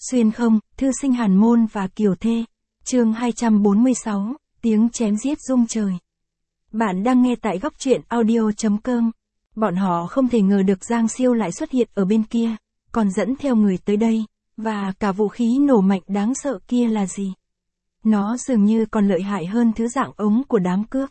Xuyên không, thư sinh Hàn Môn và Kiều Thê. Chương 246, tiếng chém giết rung trời. Bạn đang nghe tại góc truyện audio.com. Bọn họ không thể ngờ được Giang Siêu lại xuất hiện ở bên kia, còn dẫn theo người tới đây, và cả vũ khí nổ mạnh đáng sợ kia là gì? Nó dường như còn lợi hại hơn thứ dạng ống của đám cướp.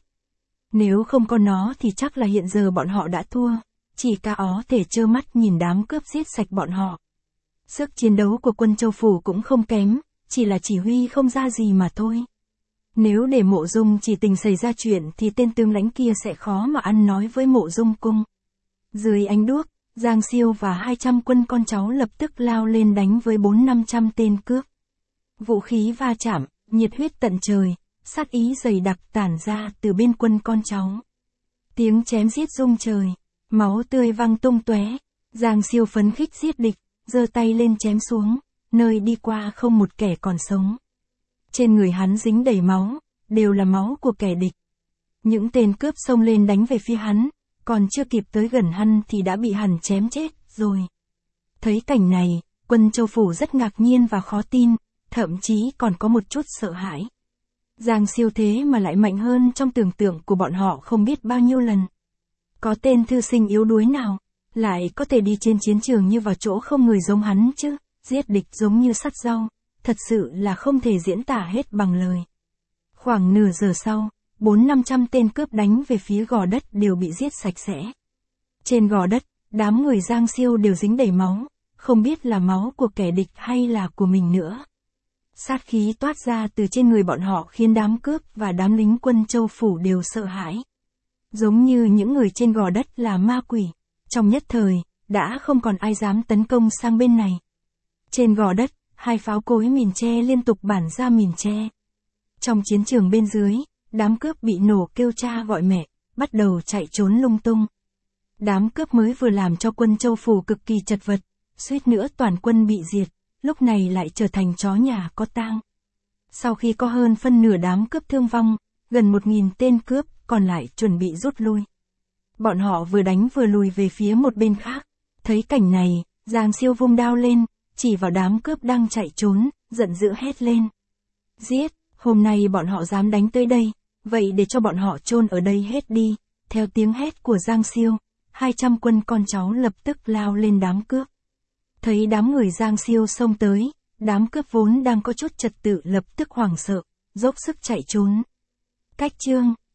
Nếu không có nó thì chắc là hiện giờ bọn họ đã thua, chỉ cả ó thể trơ mắt nhìn đám cướp giết sạch bọn họ. Sức chiến đấu của quân Châu Phủ cũng không kém, chỉ là chỉ huy không ra gì mà thôi. Nếu để Mộ Dung chỉ tình xảy ra chuyện thì tên tướng lãnh kia sẽ khó mà ăn nói với Mộ Dung cung. Dưới ánh đuốc, Giang Siêu và 200 quân con cháu lập tức lao lên đánh với 400-500 tên cướp. Vũ khí va chạm, nhiệt huyết tận trời, sát ý dày đặc tản ra từ bên quân con cháu. Tiếng chém giết rung trời, máu tươi văng tung tóe. Giang Siêu phấn khích giết địch, giơ tay lên chém xuống, nơi đi qua không một kẻ còn sống. Trên người hắn dính đầy máu, đều là máu của kẻ địch. Những tên cướp xông lên đánh về phía hắn, còn chưa kịp tới gần hắn thì đã bị hắn chém chết rồi. Thấy cảnh này, quân Châu Phủ rất ngạc nhiên và khó tin, thậm chí còn có một chút sợ hãi. Giang Siêu thế mà lại mạnh hơn trong tưởng tượng của bọn họ không biết bao nhiêu lần. Có tên thư sinh yếu đuối nào lại có thể đi trên chiến trường như vào chỗ không người giống hắn chứ, giết địch giống như sắt rau, thật sự là không thể diễn tả hết bằng lời. Khoảng nửa giờ sau, 400-500 tên cướp đánh về phía gò đất đều bị giết sạch sẽ. Trên gò đất, đám người Giang Siêu đều dính đầy máu, không biết là máu của kẻ địch hay là của mình nữa. Sát khí toát ra từ trên người bọn họ khiến đám cướp và đám lính quân Châu Phủ đều sợ hãi. Giống như những người trên gò đất là ma quỷ. Trong nhất thời, đã không còn ai dám tấn công sang bên này. Trên gò đất, hai pháo cối mìn tre liên tục bản ra mìn tre. Trong chiến trường bên dưới, đám cướp bị nổ kêu cha gọi mẹ, bắt đầu chạy trốn lung tung. Đám cướp mới vừa làm cho quân Châu Phủ cực kỳ chật vật, suýt nữa toàn quân bị diệt, lúc này lại trở thành chó nhà có tang. Sau khi có hơn phân nửa đám cướp thương vong, gần 1000 tên cướp còn lại chuẩn bị rút lui. Bọn họ vừa đánh vừa lùi về phía một bên khác. Thấy cảnh này, Giang Siêu vung đao lên, chỉ vào đám cướp đang chạy trốn, giận dữ hét lên. Giết, hôm nay bọn họ dám đánh tới đây, vậy để cho bọn họ chôn ở đây hết đi. Theo tiếng hét của Giang Siêu, 200 quân con cháu lập tức lao lên đám cướp. Thấy đám người Giang Siêu xông tới, đám cướp vốn đang có chút trật tự lập tức hoảng sợ, dốc sức chạy trốn. Cách chương